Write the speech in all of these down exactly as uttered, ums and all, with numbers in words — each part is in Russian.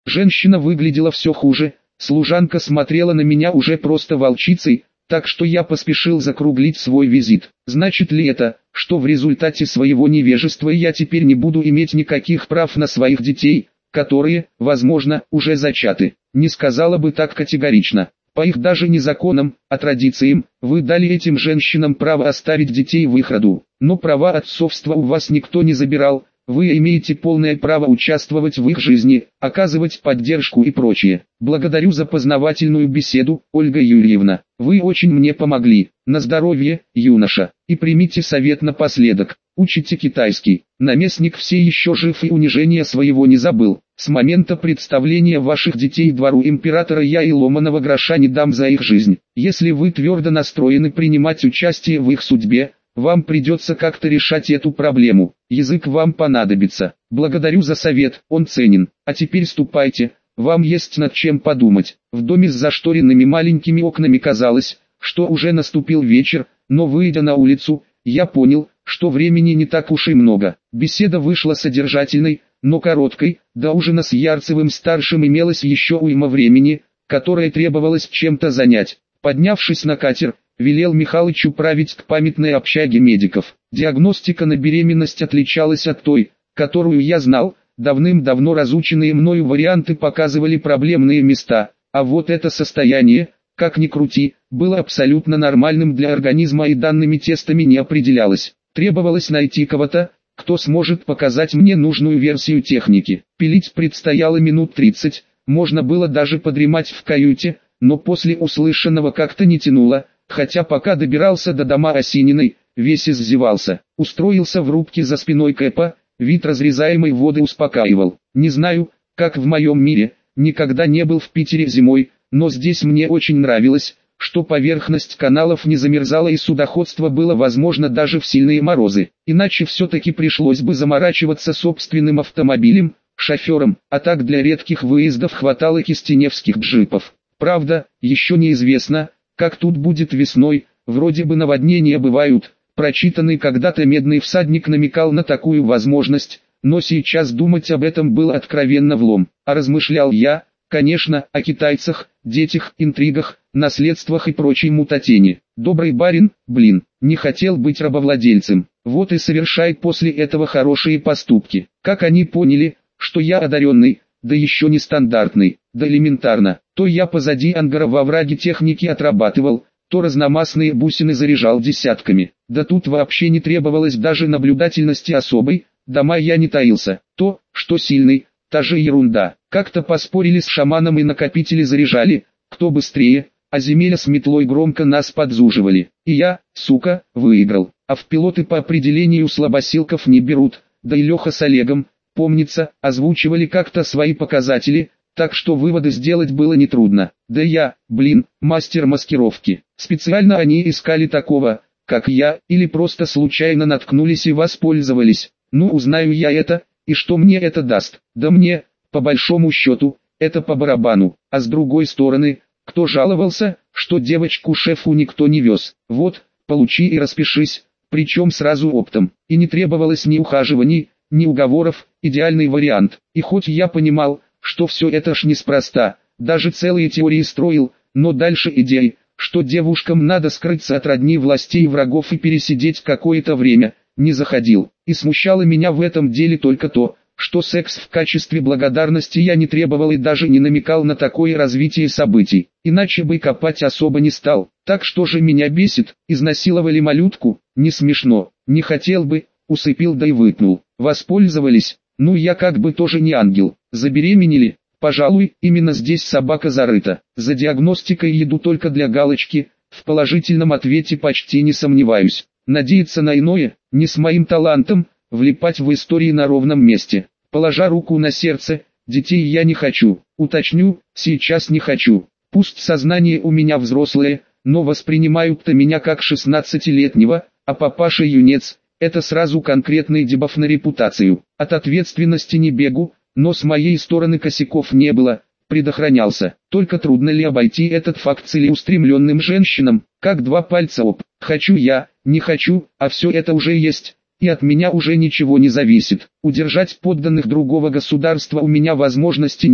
Женщина выглядела все хуже, служанка смотрела на меня уже просто волчицей, так что я поспешил закруглить свой визит. Значит ли это, что в результате своего невежества я теперь не буду иметь никаких прав на своих детей, которые, возможно, уже зачаты? Не сказала бы так категорично. По их даже не законам, а традициям, вы дали этим женщинам право оставить детей в их роду. Но права отцовства у вас никто не забирал, вы имеете полное право участвовать в их жизни, оказывать поддержку и прочее. Благодарю за познавательную беседу, Ольга Юрьевна. Вы очень мне помогли. На здоровье, юноша. И примите совет напоследок. Учите китайский. Наместник все еще жив и унижения своего не забыл. С момента представления ваших детей двору императора я и ломаного гроша не дам за их жизнь. Если вы твердо настроены принимать участие в их судьбе, вам придется как-то решать эту проблему. Язык вам понадобится. Благодарю за совет, он ценен. А теперь ступайте, вам есть над чем подумать. В доме с зашторенными маленькими окнами казалось, что уже наступил вечер, но выйдя на улицу, я понял, что времени не так уж и много. Беседа вышла содержательной, но короткой. До ужина с Ярцевым-старшим имелось еще уйма времени, которое требовалось чем-то занять. Поднявшись на катер, велел Михалычу править к памятной общаге медиков. Диагностика на беременность отличалась от той, которую я знал. Давным-давно разученные мною варианты показывали проблемные места, а вот это состояние, как ни крути, было абсолютно нормальным для организма и данными тестами не определялось. Требовалось найти кого-то, кто сможет показать мне нужную версию техники. Пилить предстояло минут тридцать, можно было даже подремать в каюте, но после услышанного как-то не тянуло, хотя пока добирался до дома Осининой, весь иззевался. Устроился в рубке за спиной Кэпа, вид разрезаемой воды успокаивал. Не знаю, как в моем мире, никогда не был в Питере зимой, но здесь мне очень нравилось, что поверхность каналов не замерзала и судоходство было возможно даже в сильные морозы. Иначе все-таки пришлось бы заморачиваться собственным автомобилем, шофером, а так для редких выездов хватало кистеневских джипов. Правда, еще неизвестно, как тут будет весной, вроде бы наводнения бывают. Прочитанный когда-то «Медный всадник» намекал на такую возможность, но сейчас думать об этом было откровенно влом. А размышлял я, конечно, о китайцах, детях, интригах, наследствах и прочей мутатени. Добрый барин, блин, не хотел быть рабовладельцем. Вот и совершай после этого хорошие поступки. Как они поняли, что я одаренный, да еще не стандартный, да элементарно. То я позади ангара во враге техники отрабатывал, то разномастные бусины заряжал десятками. Да тут вообще не требовалось даже наблюдательности особой, дома я не таился. То, что сильный, та же ерунда. Как-то поспорили с шаманом и накопители заряжали, кто быстрее, а земля с метлой громко нас подзуживали. И я, сука, выиграл. А в пилоты по определению слабосилков не берут, да и Леха с Олегом, помнится, озвучивали как-то свои показатели, так что выводы сделать было нетрудно. Да я, блин, мастер маскировки. Специально они искали такого, как я, или просто случайно наткнулись и воспользовались. Ну узнаю я это, и что мне это даст? Да мне, по большому счету, это по барабану. А с другой стороны, кто жаловался, что девочку шефу никто не вез? Вот, получи и распишись, причем сразу оптом. И не требовалось ни ухаживаний, ни уговоров, идеальный вариант. И хоть я понимал, что все это ж неспроста, даже целые теории строил, но дальше идеи, что девушкам надо скрыться от родни, властей и врагов и пересидеть какое-то время, не заходил. И смущало меня в этом деле только то, что секс в качестве благодарности я не требовал и даже не намекал на такое развитие событий. Иначе бы копать особо не стал. Так что же меня бесит, изнасиловали малютку, не смешно, не хотел бы, усыпил да и выкнул. Воспользовались, ну я как бы тоже не ангел. Забеременели, пожалуй, именно здесь собака зарыта. За диагностикой еду только для галочки, в положительном ответе почти не сомневаюсь. Надеяться на иное, не с моим талантом, влипать в истории на ровном месте. Положа руку на сердце, детей я не хочу. Уточню, сейчас не хочу. Пусть сознание у меня взрослое, но воспринимают-то меня как шестнадцатилетнего, а папаша юнец. Это сразу конкретный дебаф на репутацию. От ответственности не бегу, но с моей стороны косяков не было, предохранялся. Только трудно ли обойти этот факт целеустремленным женщинам, как два пальца об. Хочу я, не хочу, а все это уже есть, и от меня уже ничего не зависит. Удержать подданных другого государства у меня возможности нет,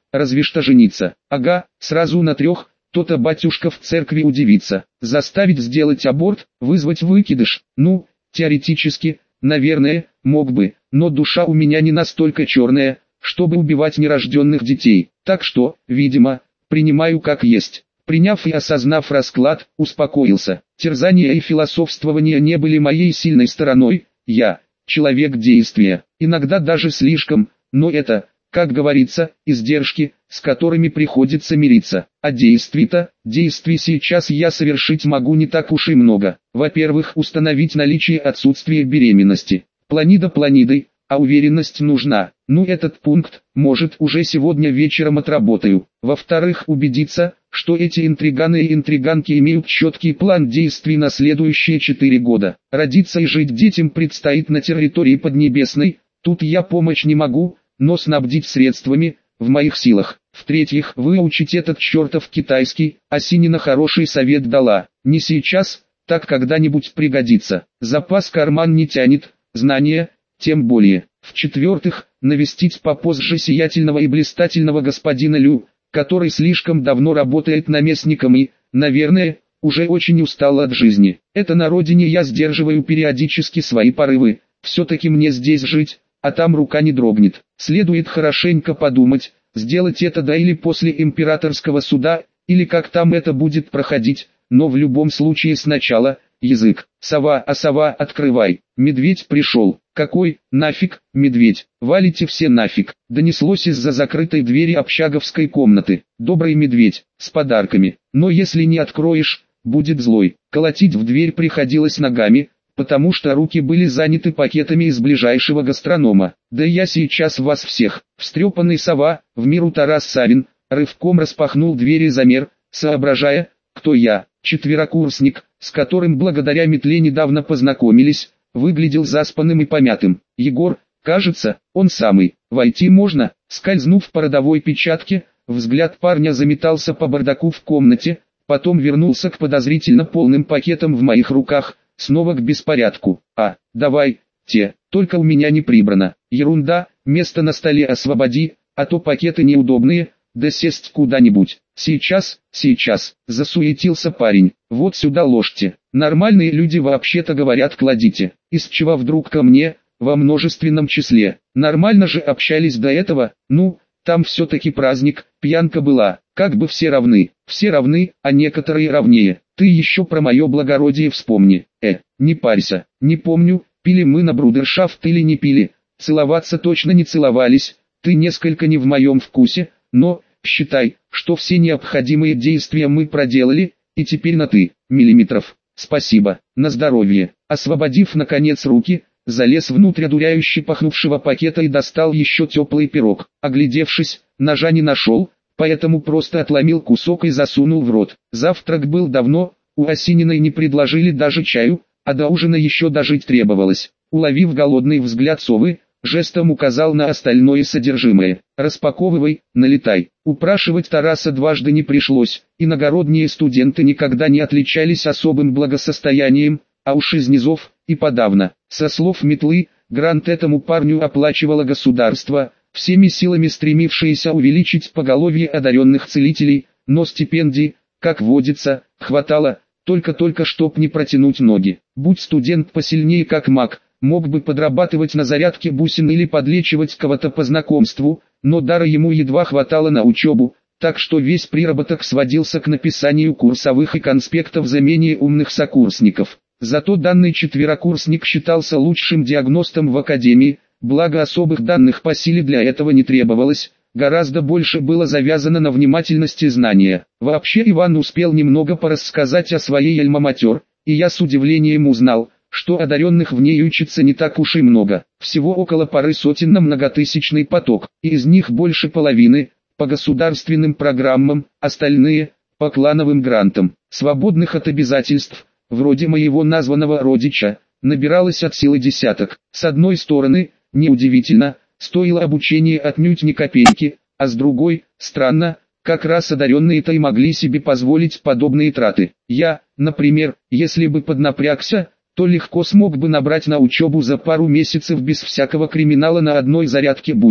разве что жениться. Ага, сразу на трех, то-то батюшка в церкви удивится. Заставить сделать аборт, вызвать выкидыш, ну, теоретически, наверное, мог бы, но душа у меня не настолько черная, чтобы убивать нерожденных детей. Так что, видимо, принимаю как есть. Приняв и осознав расклад, успокоился. Терзания и философствования не были моей сильной стороной, я – человек действия, иногда даже слишком, но это, как говорится, издержки, с которыми приходится мириться. А действий-то, действий сейчас я совершить могу не так уж и много. Во-первых, установить наличие отсутствия беременности. Планида планидой, а уверенность нужна. Ну этот пункт, может, уже сегодня вечером отработаю. Во-вторых, убедиться, что эти интриганы и интриганки имеют четкий план действий на следующие четыре года. Родиться и жить детям предстоит на территории Поднебесной, тут я помочь не могу, но снабдить средствами, в моих силах. В-третьих, выучить этот чертов китайский, Осинина хороший совет дала. Не сейчас, так когда-нибудь пригодится. Запас карман не тянет, знания, тем более. В-четвертых, навестить попозже сиятельного и блистательного господина Лю, который слишком давно работает наместником и, наверное, уже очень устал от жизни. Это на родине я сдерживаю периодически свои порывы, все-таки мне здесь жить, а там рука не дрогнет. Следует хорошенько подумать, сделать это до или после императорского суда, или как там это будет проходить, но в любом случае сначала, язык. Сова, а сова, открывай. Медведь пришел. Какой, нафиг, медведь? Валите все нафиг. Донеслось из-за закрытой двери общаговской комнаты. Добрый медведь, с подарками. Но если не откроешь, будет злой. Колотить в дверь приходилось ногами, потому что руки были заняты пакетами из ближайшего гастронома. Да я сейчас вас всех. Встрепанный сова, в миру Тарас Савин, рывком распахнул двери замер, соображая, кто я. Четверокурсник, с которым благодаря метле недавно познакомились, выглядел заспанным и помятым. Егор, кажется, он самый. Войти можно? Скользнув по родовой печатке, взгляд парня заметался по бардаку в комнате, потом вернулся к подозрительно полным пакетам в моих руках, снова к беспорядку. А, давай, те, только у меня не прибрано. Ерунда, место на столе освободи, а то пакеты неудобные, да сесть куда-нибудь. Сейчас, сейчас, засуетился парень. Вот сюда ложьте. Нормальные люди вообще-то говорят кладите. Из чего вдруг ко мне, во множественном числе. Нормально же общались до этого, ну, там все-таки праздник, пьянка была. Как бы все равны, все равны, а некоторые равнее. Ты еще про мое благородие вспомни. Э, не парься, не помню, пили мы на брудершафт или не пили. Целоваться точно не целовались, ты несколько не в моем вкусе. Но, считай, что все необходимые действия мы проделали, и теперь на «ты», миллиметров. Спасибо, на здоровье. Освободив наконец руки, залез внутрь одуряюще пахнувшего пакета и достал еще теплый пирог. Оглядевшись, ножа не нашел, поэтому просто отломил кусок и засунул в рот. Завтрак был давно, у Осининой не предложили даже чаю, а до ужина еще дожить требовалось. Уловив голодный взгляд совы, жестом указал на остальное содержимое. «Распаковывай, налетай». Упрашивать Тараса дважды не пришлось, иногородние студенты никогда не отличались особым благосостоянием, а уж из низов, и подавно. Со слов метлы, грант этому парню оплачивало государство, всеми силами стремившееся увеличить поголовье одаренных целителей, но стипендий, как водится, хватало, только-только чтоб не протянуть ноги. Будь студент посильнее как маг, мог бы подрабатывать на зарядке бусин или подлечивать кого-то по знакомству, но дара ему едва хватало на учебу, так что весь приработок сводился к написанию курсовых и конспектов за менее умных сокурсников. Зато данный четверокурсник считался лучшим диагностом в академии, благо особых данных по силе для этого не требовалось, гораздо больше было завязано на внимательности знания. Вообще Иван успел немного порассказать о своей альма-матер, и я с удивлением узнал, что одаренных в ней учится не так уж и много, всего около пары сотен на многотысячный поток, и из них больше половины – по государственным программам, остальные – по клановым грантам. Свободных от обязательств, вроде моего названного родича, набиралось от силы десяток. С одной стороны, неудивительно, стоило обучение отнюдь не копейки, а с другой, странно, как раз одаренные-то и могли себе позволить подобные траты. Я, например, если бы поднапрягся, то легко смог бы набрать на учебу за пару месяцев без всякого криминала на одной зарядке бусин.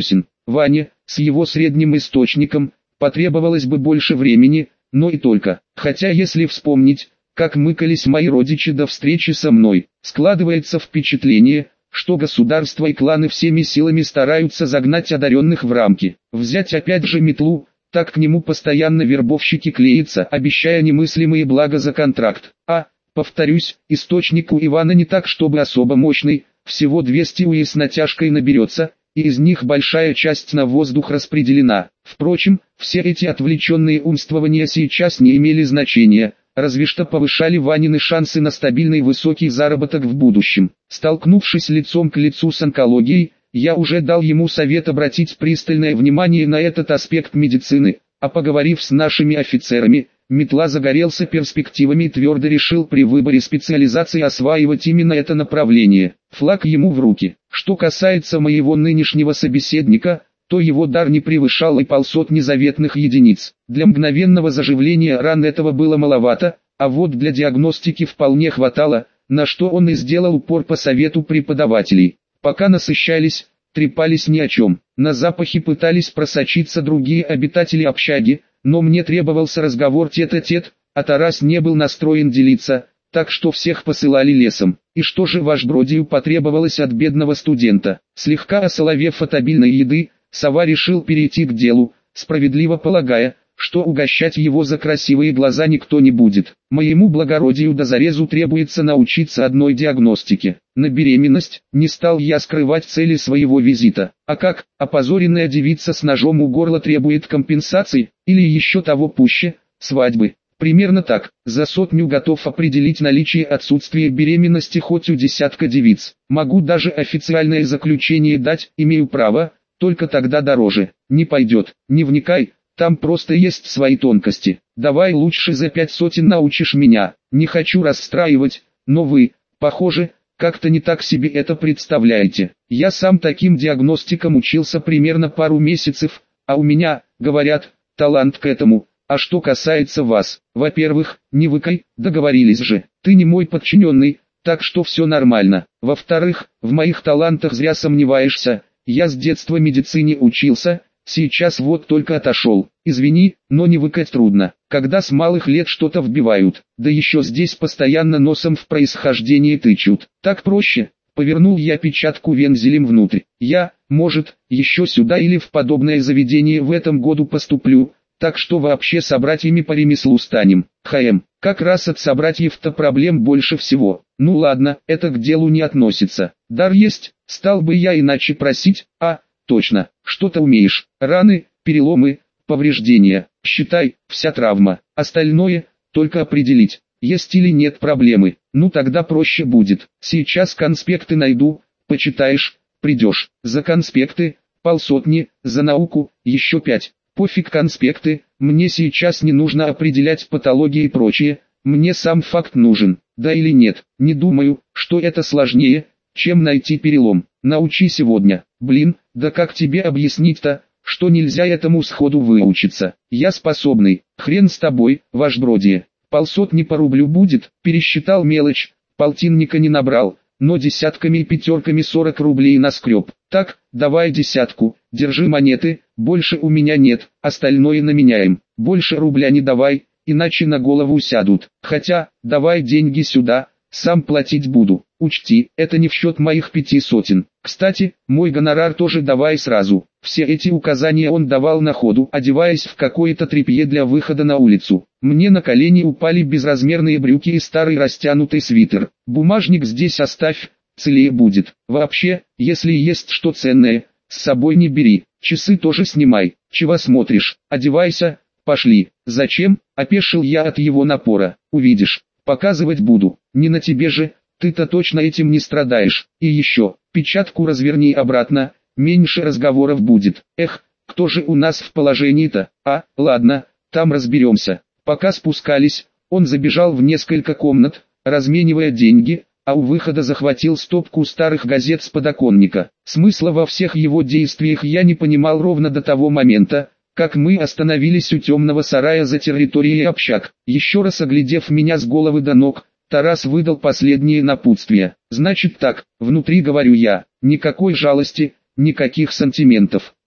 Ване, с его средним источником, потребовалось бы больше времени, но и только. Хотя если вспомнить, как мыкались мои родичи до встречи со мной, складывается впечатление, что государство и кланы всеми силами стараются загнать одаренных в рамки. Взять опять же метлу, так к нему постоянно вербовщики клеятся, обещая немыслимые блага за контракт. А, повторюсь, источник у Ивана не так чтобы особо мощный, всего двести УИ с натяжкой наберется, и из них большая часть на воздух распределена. Впрочем, все эти отвлеченные умствования сейчас не имели значения, разве что повышали Ванины шансы на стабильный высокий заработок в будущем. Столкнувшись лицом к лицу с онкологией, я уже дал ему совет обратить пристальное внимание на этот аспект медицины, а поговорив с нашими офицерами, Метла загорелся перспективами и твердо решил при выборе специализации осваивать именно это направление. Флаг ему в руки. Что касается моего нынешнего собеседника, то его дар не превышал и полсотни заветных единиц. Для мгновенного заживления ран этого было маловато, а вот для диагностики вполне хватало, на что он и сделал упор по совету преподавателей. Пока насыщались, трепались ни о чем. На запахи пытались просочиться другие обитатели общаги, но мне требовался разговор тет-а-тет, а Тарас не был настроен делиться, так что всех посылали лесом. И что же Вашбродию потребовалось от бедного студента? Слегка осоловев от обильной еды, Сова решил перейти к делу, справедливо полагая, что угощать его за красивые глаза никто не будет. Моему благородию до зарезу требуется научиться одной диагностике. На беременность не стал я скрывать цели своего визита. А как, опозоренная девица с ножом у горла требует компенсации, или еще того пуще, свадьбы. Примерно так, за сотню готов определить наличие отсутствия беременности хоть у десятка девиц. Могу даже официальное заключение дать, имею право, только тогда дороже. Не пойдет, не вникай. Там просто есть свои тонкости. Давай лучше за пять сотен научишь меня. Не хочу расстраивать, но вы, похоже, как-то не так себе это представляете. Я сам таким диагностикам учился примерно пару месяцев, а у меня, говорят, талант к этому. А что касается вас, во-первых, не выкай, договорились же. Ты не мой подчиненный, так что все нормально. Во-вторых, в моих талантах зря сомневаешься. Я с детства медицине учился. Сейчас вот только отошел. Извини, но не выкать трудно, когда с малых лет что-то вбивают, да еще здесь постоянно носом в происхождение тычут. Так проще. Повернул я печатку вензелем внутрь. Я, может, еще сюда или в подобное заведение в этом году поступлю, так что вообще собратьями по ремеслу станем. Хм, как раз от собратьев-то проблем больше всего. Ну ладно, это к делу не относится. Дар есть, стал бы я иначе просить, а... Точно, что-то умеешь. Раны, переломы, повреждения. Считай, вся травма. Остальное, только определить, есть или нет проблемы. Ну тогда проще будет. Сейчас конспекты найду, почитаешь, придешь. За конспекты, полсотни, за науку, еще пять. Пофиг конспекты, мне сейчас не нужно определять патологии и прочее. Мне сам факт нужен, да или нет. Не думаю, что это сложнее, чем найти перелом. Научи сегодня. Блин, да как тебе объяснить-то, что нельзя этому сходу выучиться? Я способный. Хрен с тобой, Вашбродие. Полсотни по рублю будет, пересчитал мелочь, полтинника не набрал, но десятками и пятерками сорок рублей наскреб. Так, давай десятку, держи монеты, больше у меня нет, остальное наменяем. Больше рубля не давай, иначе на голову сядут. Хотя, давай деньги сюда, сам платить буду. Учти, это не в счет моих пяти сотен. Кстати, мой гонорар тоже давай сразу. Все эти указания он давал на ходу, одеваясь в какое-то тряпье для выхода на улицу. Мне на колени упали безразмерные брюки и старый растянутый свитер. Бумажник здесь оставь, целее будет. Вообще, если есть что ценное, с собой не бери. Часы тоже снимай. Чего смотришь? Одевайся, пошли. Зачем? Опешил я от его напора. Увидишь. Показывать буду. Не на тебе же. Ты-то точно этим не страдаешь. И еще, печатку разверни обратно, меньше разговоров будет. Эх, кто же у нас в положении-то? А, ладно, там разберемся. Пока спускались, он забежал в несколько комнат, разменивая деньги, а у выхода захватил стопку старых газет с подоконника. Смысла во всех его действиях я не понимал ровно до того момента, как мы остановились у темного сарая за территорией общак. Еще раз оглядев меня с головы до ног, Тарас выдал последнее напутствие. Значит так, внутри говорю я, никакой жалости, никаких сантиментов.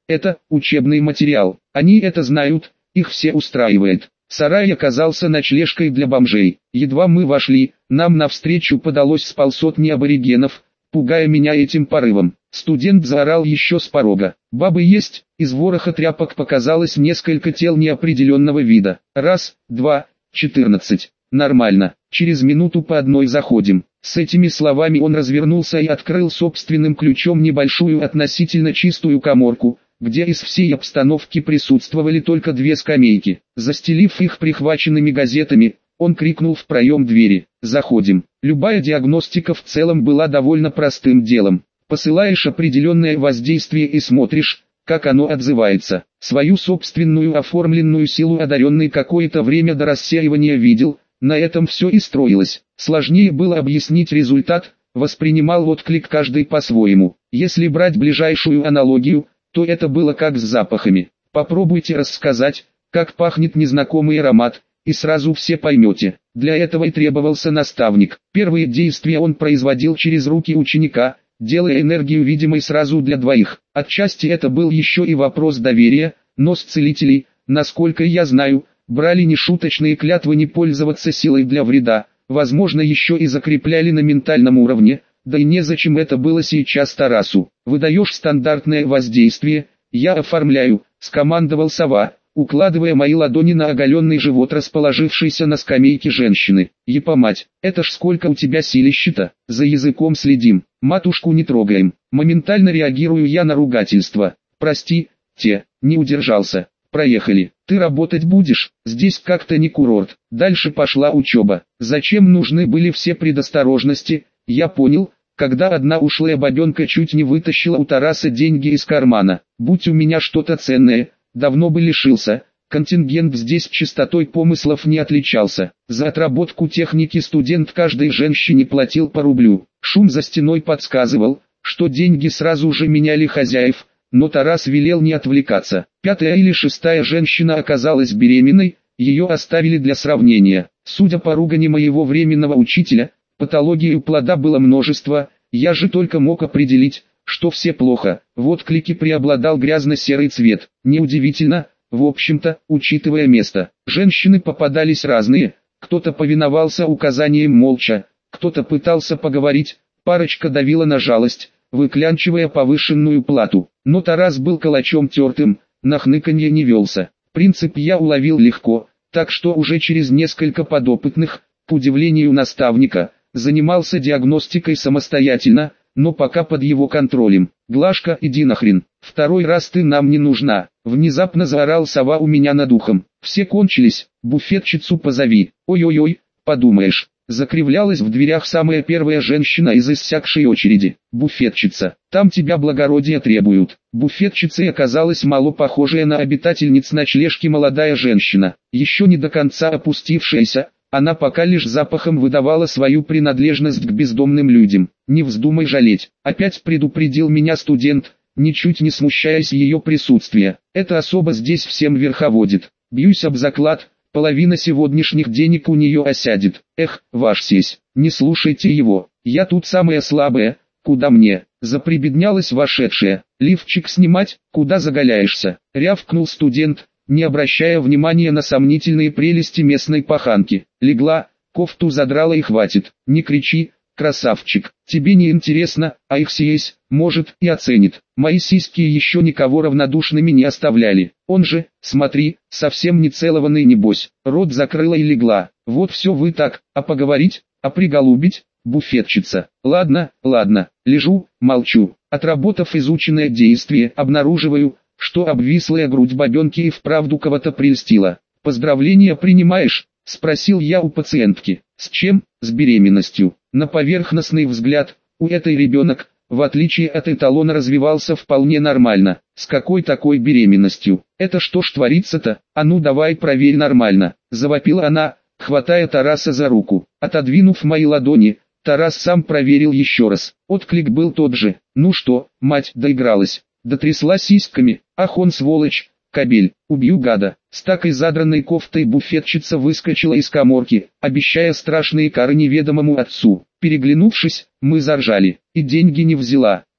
Это учебный материал. Они это знают, их все устраивает. Сарай оказался ночлежкой для бомжей. Едва мы вошли, нам навстречу подалось с полсотни аборигенов, пугая меня этим порывом. Студент заорал еще с порога. «Бабы есть?» Из вороха тряпок показалось несколько тел неопределенного вида. Раз, два, четырнадцать. Нормально. Через минуту по одной заходим. С этими словами он развернулся и открыл собственным ключом небольшую относительно чистую каморку, где из всей обстановки присутствовали только две скамейки. Застелив их прихваченными газетами, он крикнул в проем двери: «Заходим». Любая диагностика в целом была довольно простым делом. Посылаешь определенное воздействие и смотришь, как оно отзывается. Свою собственную оформленную силу одаренный какое-то время до рассеивания видел, на этом все и строилось. Сложнее было объяснить результат, воспринимал отклик каждый по-своему. Если брать ближайшую аналогию, то это было как с запахами. Попробуйте рассказать, как пахнет незнакомый аромат, и сразу все поймете. Для этого и требовался наставник. Первые действия он производил через руки ученика, делая энергию видимой сразу для двоих. Отчасти это был еще и вопрос доверия, но с целителей, насколько я знаю, брали нешуточные клятвы не пользоваться силой для вреда, возможно еще и закрепляли на ментальном уровне, да и незачем это было сейчас Тарасу. «Выдаешь стандартное воздействие, я оформляю», — скомандовал сова, укладывая мои ладони на оголенный живот расположившейся на скамейке женщины. «Епомать, это ж сколько у тебя силища-то, за языком следим, матушку не трогаем». Моментально реагирую я на ругательство. «Прости, те, не удержался. Проехали. Ты работать будешь, здесь как-то не курорт». Дальше пошла учеба. Зачем нужны были все предосторожности, я понял, когда одна ушлая бабенка чуть не вытащила у Тараса деньги из кармана. Будь у меня что-то ценное, давно бы лишился. Контингент здесь чистотой помыслов не отличался. За отработку техники студент каждой женщине платил по рублю. Шум за стеной подсказывал, что деньги сразу же меняли хозяев, но Тарас велел не отвлекаться. Пятая или шестая женщина оказалась беременной, ее оставили для сравнения. Судя по ругани моего временного учителя, патологии у плода было множество, я же только мог определить, что все плохо. В отклике преобладал грязно-серый цвет. Неудивительно, в общем-то, учитывая место. Женщины попадались разные, кто-то повиновался указаниям молча, кто-то пытался поговорить, парочка давила на жалость, выклянчивая повышенную плату. Но Тарас был калачом тертым, на хныканье не велся. Принцип я уловил легко, так что уже через несколько подопытных, к удивлению наставника, занимался диагностикой самостоятельно, но пока под его контролем. «Глашка, иди нахрен, второй раз ты нам не нужна», — внезапно заорал сова у меня над ухом. «Все кончились, буфетчицу позови». «Ой-ой-ой, подумаешь». Закривлялась в дверях самая первая женщина из иссякшей очереди. «Буфетчица, там тебя благородие требуют». Буфетчицей оказалась мало похожая на обитательниц ночлежки молодая женщина, еще не до конца опустившаяся. Она пока лишь запахом выдавала свою принадлежность к бездомным людям. «Не вздумай жалеть», — опять предупредил меня студент, ничуть не смущаясь ее присутствия. «Эта особа здесь всем верховодит. Бьюсь об заклад, половина сегодняшних денег у нее осядет. Эх, ваш сесь, не слушайте его, я тут самая слабая, куда мне?» Заприбеднялась вошедшая. «Лифчик снимать, куда заголяешься?» — рявкнул студент, не обращая внимания на сомнительные прелести местной паханки. Легла, кофту задрала и хватит. «Не кричи, красавчик, тебе не интересно, а их сиесь, может, и оценит». Мои сиськи еще никого равнодушными не оставляли. Он же, смотри, совсем не целованный небось. Рот закрыла и легла. «Вот все вы так, а поговорить, а приголубить?» Буфетчица. «Ладно, ладно, лежу, молчу». Отработав изученное действие, обнаруживаю, что обвислая грудь бабенки и вправду кого-то прельстила. «Поздравления принимаешь?» — спросил я у пациентки. «С чем?» «С беременностью». На поверхностный взгляд, у этой ребенок, в отличие от эталона, развивался вполне нормально. «С какой такой беременностью? Это что ж творится-то? А ну давай проверь нормально!» — завопила она, хватая Тараса за руку. Отодвинув мои ладони, Тарас сам проверил еще раз. Отклик был тот же. «Ну что, мать, доигралась?» Дотрясла сиськами. «Ах он сволочь, кобель, убью гада». С такой задранной кофтой буфетчица выскочила из каморки, обещая страшные кары неведомому отцу. Переглянувшись, мы заржали. «И деньги не взяла»,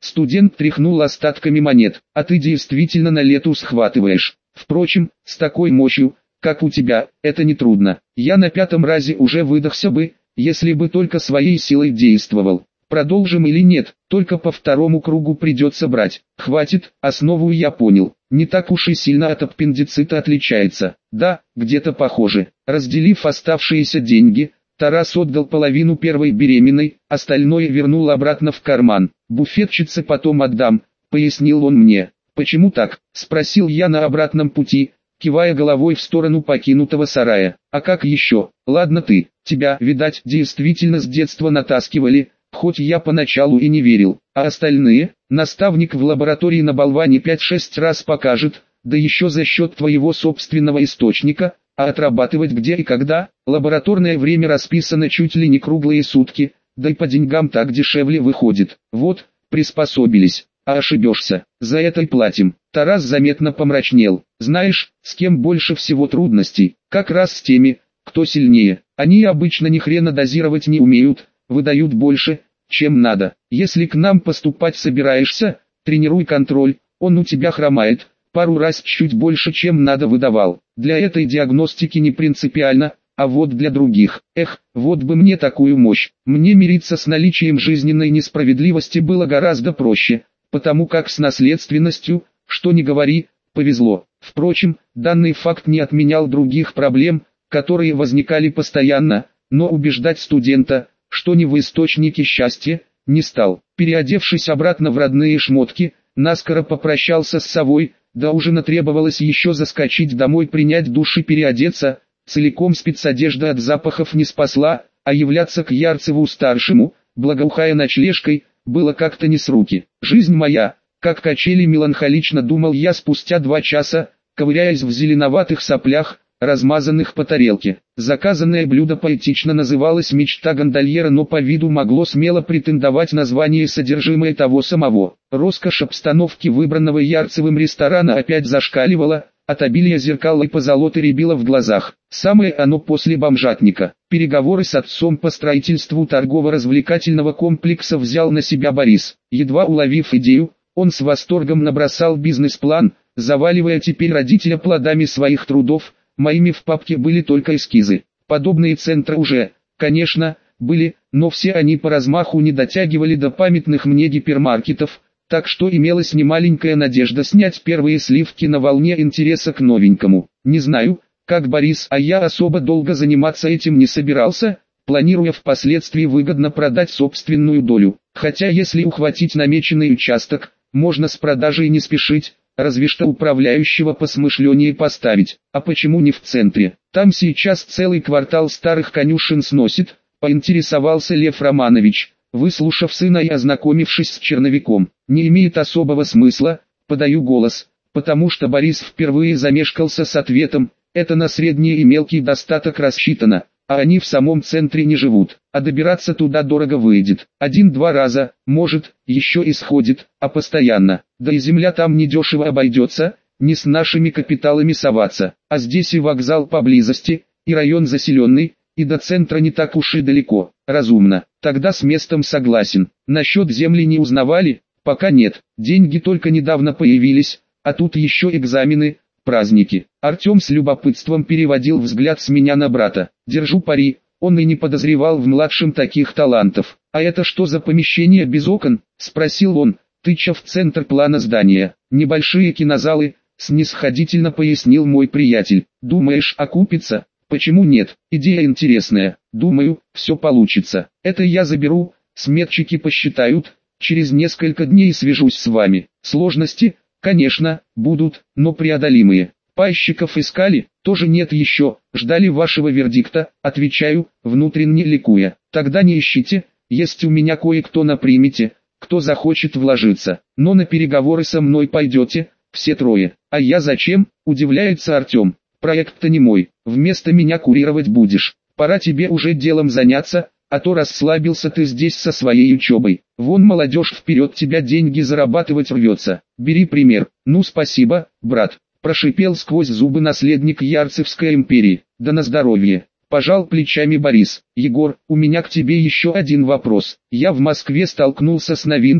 Студент тряхнул остатками монет. А ты действительно на лету схватываешь. Впрочем, с такой мощью, как у тебя, это не трудно. Я на пятом разе уже выдохся бы, если бы только своей силой действовал. Продолжим или нет, только по второму кругу придется брать. Хватит, основу я понял. Не так уж и сильно от аппендицита отличается. Да, где-то похоже. Разделив оставшиеся деньги, Тарас отдал половину первой беременной, остальное вернул обратно в карман. Буфетчице потом отдам, пояснил он мне. Почему так? Спросил я на обратном пути, кивая головой в сторону покинутого сарая. А как еще? Ладно ты, тебя, видать, действительно с детства натаскивали, хоть я поначалу и не верил. А остальные? Наставник в лаборатории на болване пять-шесть раз покажет, да еще за счет твоего собственного источника. А отрабатывать где и когда? Лабораторное время расписано чуть ли не круглые сутки, да и по деньгам так дешевле выходит. Вот, приспособились. А ошибешься, за это и платим. Тарас заметно помрачнел. Знаешь, с кем больше всего трудностей? Как раз с теми, кто сильнее. Они обычно ни хрена дозировать не умеют, выдают больше, чем надо. Если к нам поступать собираешься, тренируй контроль, он у тебя хромает. Пару раз чуть больше, чем надо, выдавал. Для этой диагностики не принципиально, а вот для других. Эх, вот бы мне такую мощь. Мне мириться с наличием жизненной несправедливости было гораздо проще, потому как с наследственностью, что ни говори, повезло. Впрочем, данный факт не отменял других проблем, которые возникали постоянно, но убеждать студента, что не в источнике счастья, не стал. Переодевшись обратно в родные шмотки, наскоро попрощался с совой. До ужина требовалось еще заскочить домой, принять душ и переодеться. Целиком спецодежда от запахов не спасла, а являться к Ярцеву-старшему, благоухая ночлежкой, было как-то не с руки. Жизнь моя, как качели, меланхолично думал я спустя два часа, ковыряясь в зеленоватых соплях, размазанных по тарелке. Заказанное блюдо поэтично называлось «Мечта гондольера», но по виду могло смело претендовать на звание содержимое того самого. Роскошь обстановки выбранного Ярцевым ресторана опять зашкаливала, от обилия зеркал и позолоты рябило в глазах. Самое оно после бомжатника. Переговоры с отцом по строительству торгово-развлекательного комплекса взял на себя Борис. Едва уловив идею, он с восторгом набросал бизнес-план, заваливая теперь родителя плодами своих трудов. Моими в папке были только эскизы. Подобные центры уже, конечно, были, но все они по размаху не дотягивали до памятных мне гипермаркетов, так что имелась немаленькая надежда снять первые сливки на волне интереса к новенькому. Не знаю, как Борис, а я особо долго заниматься этим не собирался, планируя впоследствии выгодно продать собственную долю. Хотя если ухватить намеченный участок, можно с продажей не спешить. Разве что управляющего посмышленнее поставить. А почему не в центре? Там сейчас целый квартал старых конюшен сносит, поинтересовался Лев Романович, выслушав сына и ознакомившись с черновиком. Не имеет особого смысла, подаю голос, потому что Борис впервые замешкался с ответом. Это на средний и мелкий достаток рассчитано, а они в самом центре не живут, а добираться туда дорого выйдет. Один-два раза, может, еще и сходит, а постоянно. Да и земля там недешево обойдется, не с нашими капиталами соваться. А здесь и вокзал поблизости, и район заселенный, и до центра не так уж и далеко. Разумно, тогда с местом согласен. Насчет земли не узнавали? Пока нет, деньги только недавно появились, а тут еще экзамены, праздники. Артем с любопытством переводил взгляд с меня на брата. Держу пари, он и не подозревал в младшем таких талантов. А это что за помещение без окон? Спросил он, тыча в центр плана здания. Небольшие кинозалы, снисходительно пояснил мой приятель. Думаешь, окупится? Почему нет? Идея интересная. Думаю, все получится. Это я заберу, сметчики посчитают. Через несколько дней свяжусь с вами. Сложности, конечно, будут, но преодолимые. Пайщиков искали? Тоже нет еще. Ждали вашего вердикта, отвечаю, внутренне ликуя. Тогда не ищите, есть у меня кое-кто на примете, кто захочет вложиться. Но на переговоры со мной пойдете, все трое. А я зачем? Удивляется Артем. Проект-то не мой, вместо меня курировать будешь. Пора тебе уже делом заняться, а то расслабился ты здесь со своей учебой. Вон молодежь вперед тебя деньги зарабатывать рвется. Бери пример. Ну спасибо, брат. Прошипел сквозь зубы наследник Ярцевской империи. Да на здоровье. Пожал плечами Борис. Егор, у меня к тебе еще один вопрос. Я в Москве столкнулся с новинкой,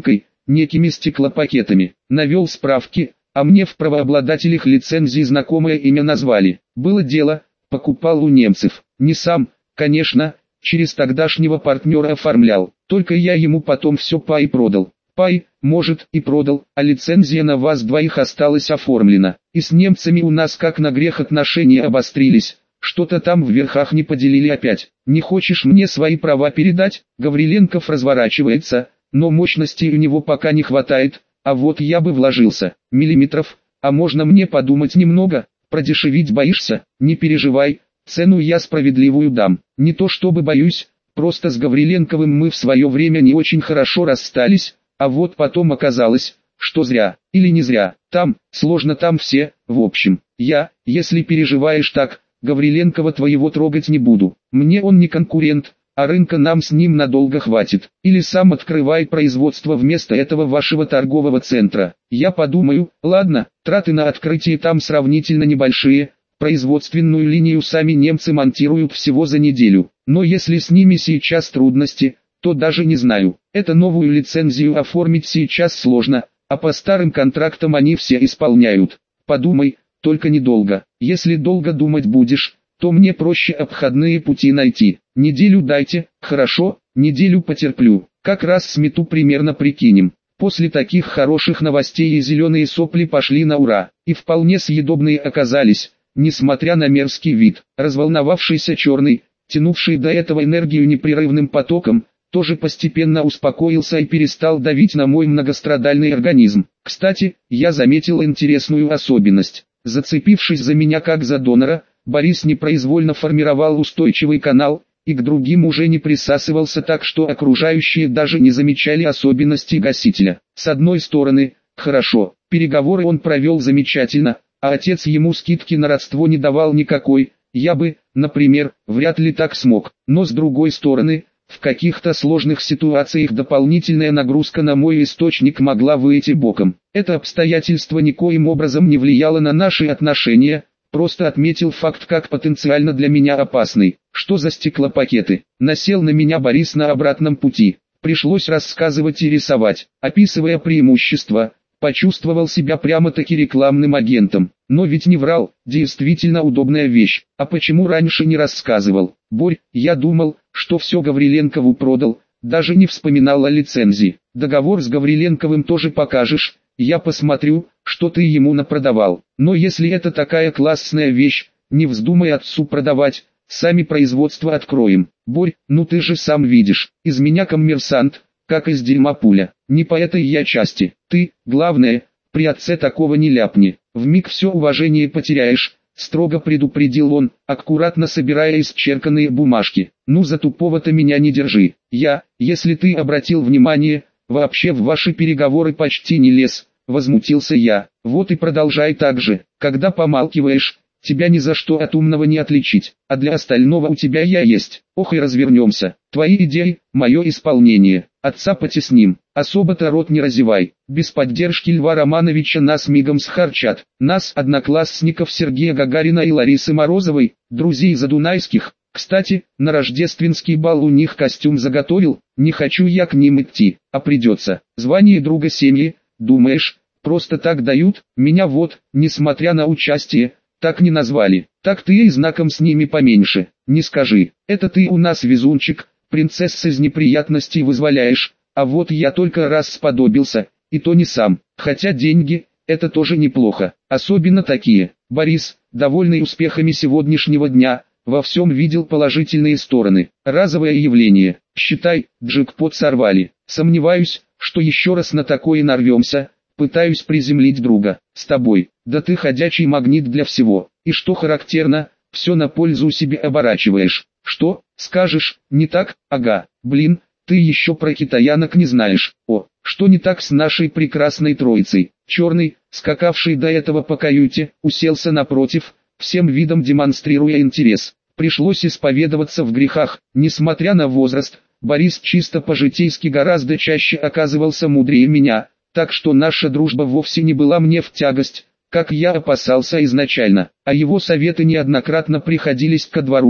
некими стеклопакетами. Навел справки, а мне в правообладателях лицензии знакомое имя назвали. Было дело, покупал у немцев. Не сам, конечно, через тогдашнего партнера оформлял. Только я ему потом все пай продал. Пай, может, и продал, а лицензия на вас двоих осталась оформлена. И с немцами у нас как на грех отношения обострились. Что-то там в верхах не поделили опять. Не хочешь мне свои права передать? Гавриленков разворачивается, но мощности у него пока не хватает, а вот я бы вложился. Миллиметров, а можно мне подумать немного? Продешевить боишься? Не переживай, цену я справедливую дам. Не то чтобы боюсь, просто с Гавриленковым мы в свое время не очень хорошо расстались, а вот потом оказалось, что зря, или не зря. Там, сложно там все, в общем. Я, если переживаешь так, Гавриленкова твоего трогать не буду. Мне он не конкурент, а рынка нам с ним надолго хватит. Или сам открывай производство вместо этого вашего торгового центра. Я подумаю, ладно, траты на открытие там сравнительно небольшие, производственную линию сами немцы монтируют всего за неделю. Но если с ними сейчас трудности, то даже не знаю. Это новую лицензию оформить сейчас сложно, а по старым контрактам они все исполняют. Подумай, только недолго. Если долго думать будешь, то мне проще обходные пути найти. Неделю дайте, хорошо, неделю потерплю. Как раз смету примерно прикинем. После таких хороших новостей и зеленые сопли пошли на ура. И вполне съедобные оказались, несмотря на мерзкий вид. Разволновавшийся черный, тянувший до этого энергию непрерывным потоком, тоже постепенно успокоился и перестал давить на мой многострадальный организм. Кстати, я заметил интересную особенность. Зацепившись за меня как за донора, Борис непроизвольно формировал устойчивый канал, и к другим уже не присасывался так, что окружающие даже не замечали особенностей гасителя. С одной стороны, хорошо, переговоры он провел замечательно, а отец ему скидки на родство не давал никакой, я бы, например, вряд ли так смог. Но с другой стороны, в каких-то сложных ситуациях дополнительная нагрузка на мой источник могла выйти боком. Это обстоятельство никоим образом не влияло на наши отношения, просто отметил факт как потенциально для меня опасный. Что за стеклопакеты? Насел на меня Борис на обратном пути. Пришлось рассказывать и рисовать, описывая преимущества. Почувствовал себя прямо-таки рекламным агентом. Но ведь не врал, действительно удобная вещь. А почему раньше не рассказывал? Борь, я думал, что все Гавриленкову продал, даже не вспоминал о лицензии. Договор с Гавриленковым тоже покажешь, я посмотрю, что ты ему напродавал. Но если это такая классная вещь, не вздумай отцу продавать, сами производство откроем. Борь, ну ты же сам видишь, из меня коммерсант, как из дерьма пуля. Не по этой я части. Ты, главное, при отце такого не ляпни. Вмиг все уважение потеряешь, строго предупредил он, аккуратно собирая исчерканные бумажки. Ну за тупого-то меня не держи. Я, если ты обратил внимание, вообще в ваши переговоры почти не лез, возмутился я. Вот и продолжай так же. Когда помалкиваешь, тебя ни за что от умного не отличить, а для остального у тебя я есть. Ох и развернемся. Твои идеи, мое исполнение. Отца потесним, особо-то рот не разевай. Без поддержки Льва Романовича нас мигом схарчат. Нас, одноклассников Сергея Гагарина и Ларисы Морозовой, друзей задунайских. Кстати, на рождественский бал у них костюм заготовил, не хочу я к ним идти, а придется. Звание друга семьи, думаешь, просто так дают? Меня вот, несмотря на участие, так не назвали. Так ты и знаком с ними поменьше. Не скажи, это ты у нас везунчик, принцесс из неприятностей вызволяешь, а вот я только раз сподобился, и то не сам. Хотя деньги, это тоже неплохо, особенно такие. Борис, довольный успехами сегодняшнего дня, во всем видел положительные стороны. Разовое явление, считай, джекпот сорвали. Сомневаюсь, что еще раз на такое нарвемся. Пытаюсь приземлить друга. С тобой, да ты ходячий магнит для всего. И что характерно, все на пользу себе оборачиваешь. Что, скажешь, не так? Ага, блин, ты еще про китаянок не знаешь. О, что не так с нашей прекрасной троицей? Черный, скакавший до этого по каюте, уселся напротив, всем видом демонстрируя интерес. Пришлось исповедоваться в грехах. Несмотря на возраст, Борис чисто по-житейски гораздо чаще оказывался мудрее меня. Так что наша дружба вовсе не была мне в тягость, как я опасался изначально, а его советы неоднократно приходились ко двору.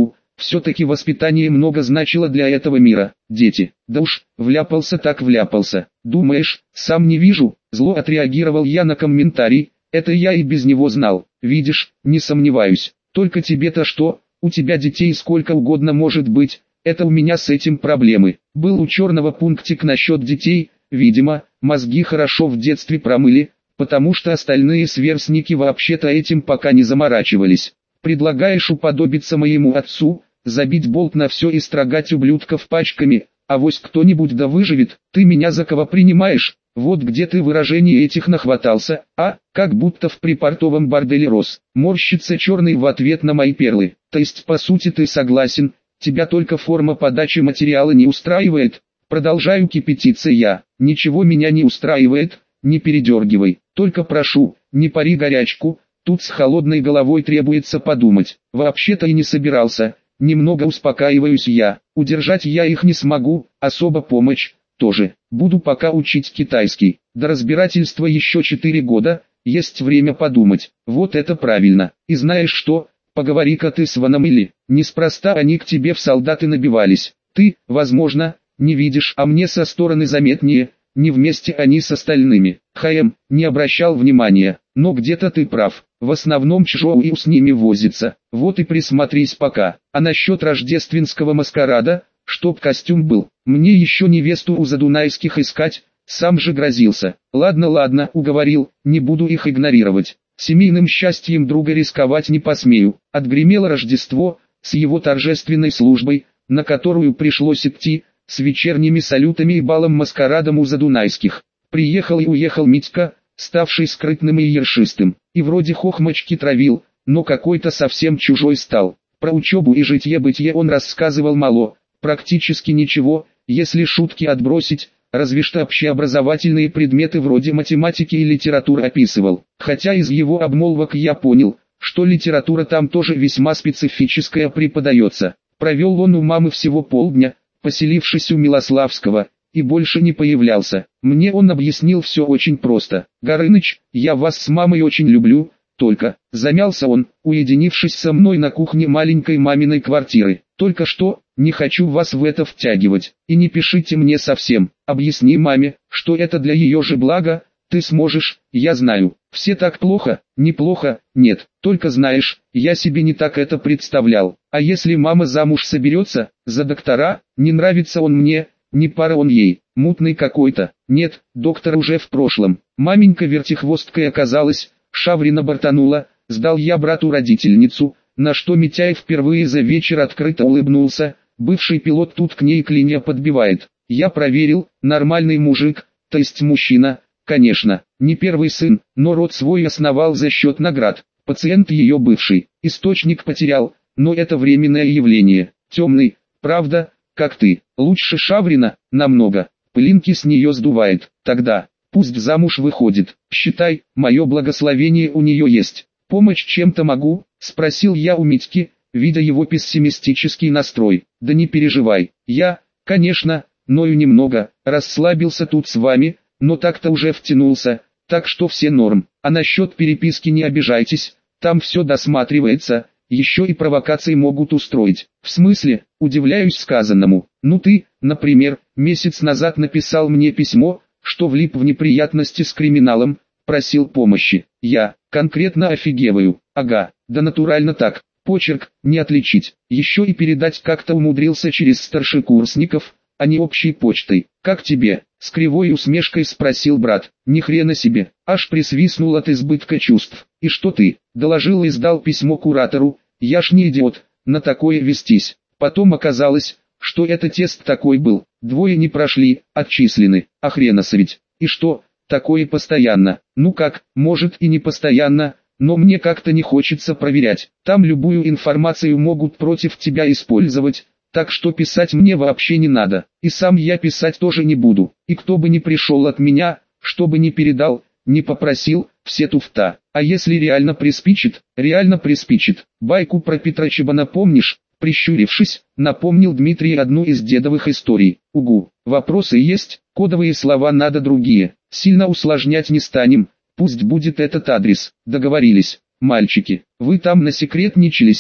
Все-таки воспитание много значило для этого мира. Дети, да уж, вляпался так вляпался. Думаешь, сам не вижу? Зло отреагировал я на комментарий. Это я и без него знал. Видишь, не сомневаюсь. Только тебе-то что? У тебя детей сколько угодно может быть. Это у меня с этим проблемы. Был у черного пунктик насчет детей. Видимо, мозги хорошо в детстве промыли, потому что остальные сверстники вообще-то этим пока не заморачивались. Предлагаешь уподобиться моему отцу, забить болт на все и строгать ублюдков пачками, авось кто-нибудь да выживет, ты меня за кого принимаешь? Вот где ты выражений этих нахватался, а, как будто в припортовом борделе рос. Морщится черный в ответ на мои перлы. То есть по сути ты согласен, тебя только форма подачи материала не устраивает? Продолжаю кипятиться я. Ничего меня не устраивает, не передергивай. Только прошу, не пари горячку, тут с холодной головой требуется подумать. Вообще-то и не собирался, немного успокаиваюсь я. Удержать я их не смогу, особо помощь тоже. Буду пока учить китайский. До разбирательства еще четыре года, есть время подумать. Вот это правильно. И знаешь что, поговори-ка ты с Ваном или, неспроста они к тебе в солдаты набивались. Ты, возможно, не видишь, а мне со стороны заметнее, не вместе они с остальными. Хэм, не обращал внимания, но где-то ты прав. В основном Чжоу с ними возится. Вот и присмотрись пока. А насчет рождественского маскарада, чтоб костюм был, мне еще невесту у задунайских искать, сам же грозился. Ладно, ладно, уговорил, не буду их игнорировать. Семейным счастьем друга рисковать не посмею. Отгремело Рождество, с его торжественной службой, на которую пришлось идти, с вечерними салютами и балом-маскарадом у задунайских. Приехал и уехал Митька, ставший скрытным и ершистым, и вроде хохмочки травил, но какой-то совсем чужой стал. Про учебу и житье-бытие он рассказывал мало, практически ничего, если шутки отбросить, разве что общеобразовательные предметы вроде математики и литературы описывал. Хотя из его обмолвок я понял, что литература там тоже весьма специфическая преподается. Провел он у мамы всего полдня, поселившись у Милославского, и больше не появлялся. Мне он объяснил все очень просто. «Горыныч, я вас с мамой очень люблю, только...» Замялся он, уединившись со мной на кухне маленькой маминой квартиры. «Только что, не хочу вас в это втягивать, и не пишите мне совсем. Объясни маме, что это для ее же блага, ты сможешь, я знаю. Все так плохо, неплохо, нет, только знаешь, я себе не так это представлял. А если мама замуж соберется, за доктора, не нравится он мне, не пара он ей, мутный какой-то. Нет, доктор уже в прошлом. Маменька вертихвосткой оказалась, Шаврина бортанула, сдал я брату родительницу, на что Митяй впервые за вечер открыто улыбнулся, бывший пилот тут к ней клинья подбивает. Я проверил, нормальный мужик, то есть мужчина, конечно, не первый сын, но род свой основал за счет наград. Пациент ее бывший, источник потерял, но это временное явление, темный, правда, как ты, лучше Шаврина, намного, пылинки с нее сдувает, тогда, пусть замуж выходит, считай, мое благословение у нее есть. Помочь чем-то могу, спросил я у Митьки, видя его пессимистический настрой. Да не переживай, я, конечно, ною немного, расслабился тут с вами, но так-то уже втянулся, так что все норм. А насчет переписки не обижайтесь, там все досматривается, еще и провокации могут устроить. В смысле, удивляюсь сказанному. Ну ты, например, месяц назад написал мне письмо, что влип в неприятности с криминалом, просил помощи. Я, конкретно офигеваю. Ага, да натурально так. Почерк, не отличить. Еще и передать как-то умудрился через старшекурсников, а не общей почтой. Как тебе? С кривой усмешкой спросил брат. Ни хрена себе. Аж присвистнул от избытка чувств. И что ты? Доложил и сдал письмо куратору. Я ж не идиот, на такое вестись. Потом оказалось, что это тест такой был. Двое не прошли, отчислены. А хренаса ведь. И что, такое постоянно? Ну как, может и не постоянно, но мне как-то не хочется проверять. Там любую информацию могут против тебя использовать, так что писать мне вообще не надо. И сам я писать тоже не буду. И кто бы ни пришел от меня, что бы ни передал, не попросил, все туфта. А если реально приспичит, реально приспичит. Байку про Петра Чебана помнишь? Прищурившись, напомнил Дмитрий одну из дедовых историй. Угу, вопросы есть, кодовые слова надо другие. Сильно усложнять не станем, пусть будет этот адрес. Договорились. Мальчики, вы там насекретничались?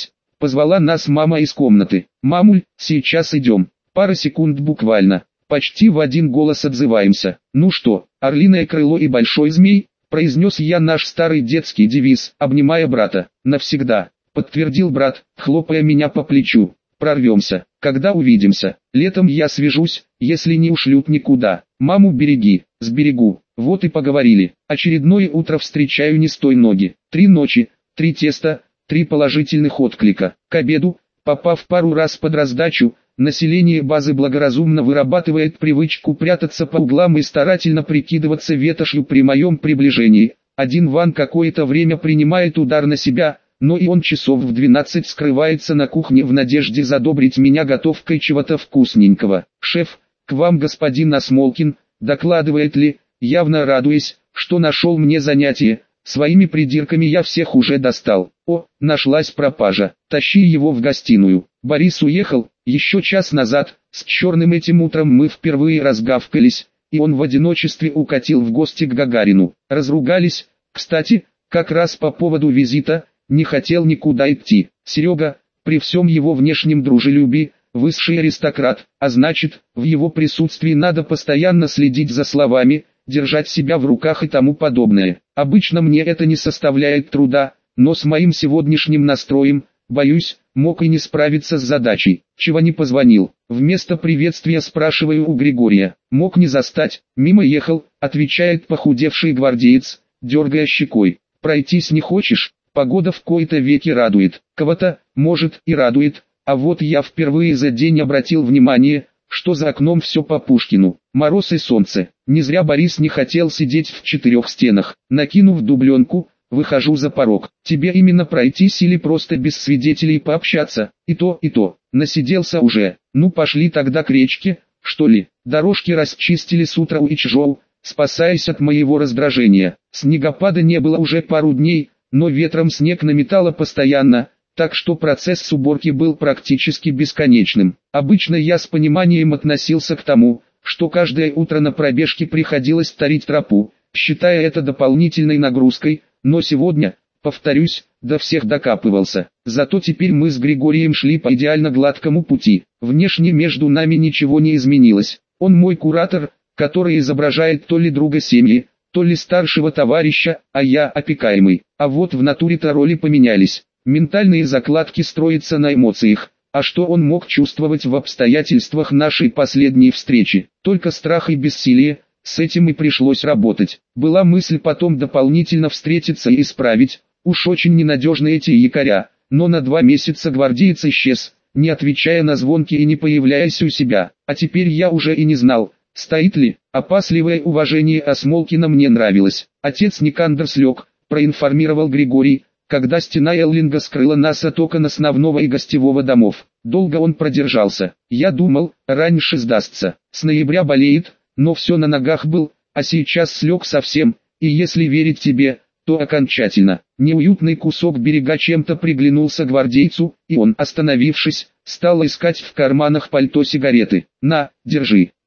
Позвала нас мама из комнаты. «Мамуль, сейчас идем». Пара секунд буквально. Почти в один голос отзываемся. «Ну что, орлиное крыло и большой змей?» Произнес я наш старый детский девиз, обнимая брата. «Навсегда», подтвердил брат, хлопая меня по плечу. «Прорвемся, когда увидимся. Летом я свяжусь, если не ушлют никуда. Маму береги». «Сберегу». Вот и поговорили. Очередное утро встречаю не с той ноги. Три ночи, три теста, три положительных отклика. К обеду, попав пару раз под раздачу, население базы благоразумно вырабатывает привычку прятаться по углам и старательно прикидываться ветошью при моем приближении. Один Ван какое-то время принимает удар на себя, но и он часов в двенадцать скрывается на кухне в надежде задобрить меня готовкой чего-то вкусненького. «Шеф, к вам господин Осмолкин», докладывает Ли, явно радуясь, что нашел мне занятие. Своими придирками я всех уже достал. О, нашлась пропажа. Тащи его в гостиную. Борис уехал, еще час назад, с черным этим утром мы впервые разгавкались, и он в одиночестве укатил в гости к Гагарину. Разругались, кстати, как раз по поводу визита, не хотел никуда идти. Серега, при всем его внешнем дружелюбии, высший аристократ, а значит, в его присутствии надо постоянно следить за словами, держать себя в руках и тому подобное. Обычно мне это не составляет труда, но с моим сегодняшним настроем, боюсь, мог и не справиться с задачей. Чего не позвонил? Вместо приветствия спрашиваю у Григория. Мог не застать, мимо ехал, отвечает похудевший гвардеец, дергая щекой. Пройтись не хочешь? Погода в кои-то веки радует. Кого-то, может, и радует, а вот я впервые за день обратил внимание, что за окном все по Пушкину. Мороз и солнце. Не зря Борис не хотел сидеть в четырех стенах. Накинув дубленку, выхожу за порог. Тебе именно пройтись или просто без свидетелей пообщаться? И то, и то. Насиделся уже. Ну пошли тогда к речке, что ли. Дорожки расчистили с утра у Ичжоу, спасаясь от моего раздражения. Снегопада не было уже пару дней, но ветром снег наметало постоянно, так что процесс уборки был практически бесконечным. Обычно я с пониманием относился к тому, что каждое утро на пробежке приходилось тарить тропу, считая это дополнительной нагрузкой, но сегодня, повторюсь, до всех докапывался. Зато теперь мы с Григорием шли по идеально гладкому пути. Внешне между нами ничего не изменилось. Он мой куратор, который изображает то ли друга семьи, то ли старшего товарища, а я опекаемый. А вот в натуре-то роли поменялись. Ментальные закладки строятся на эмоциях, а что он мог чувствовать в обстоятельствах нашей последней встречи? Только страх и бессилие, с этим и пришлось работать. Была мысль потом дополнительно встретиться и исправить, уж очень ненадежны эти якоря, но на два месяца гвардеец исчез, не отвечая на звонки и не появляясь у себя, а теперь я уже и не знал, стоит ли. Опасливое уважение Осмолкина мне нравилось. Отец Никандр слег, проинформировал Григорий, когда стена Эллинга скрыла нас от окон основного и гостевого домов. Долго он продержался. Я думал, раньше сдастся. С ноября болеет, но все на ногах был, а сейчас слег совсем, и если верить тебе, то окончательно. Неуютный кусок берега чем-то приглянулся гвардейцу, и он, остановившись, стал искать в карманах пальто сигареты. «На, держи».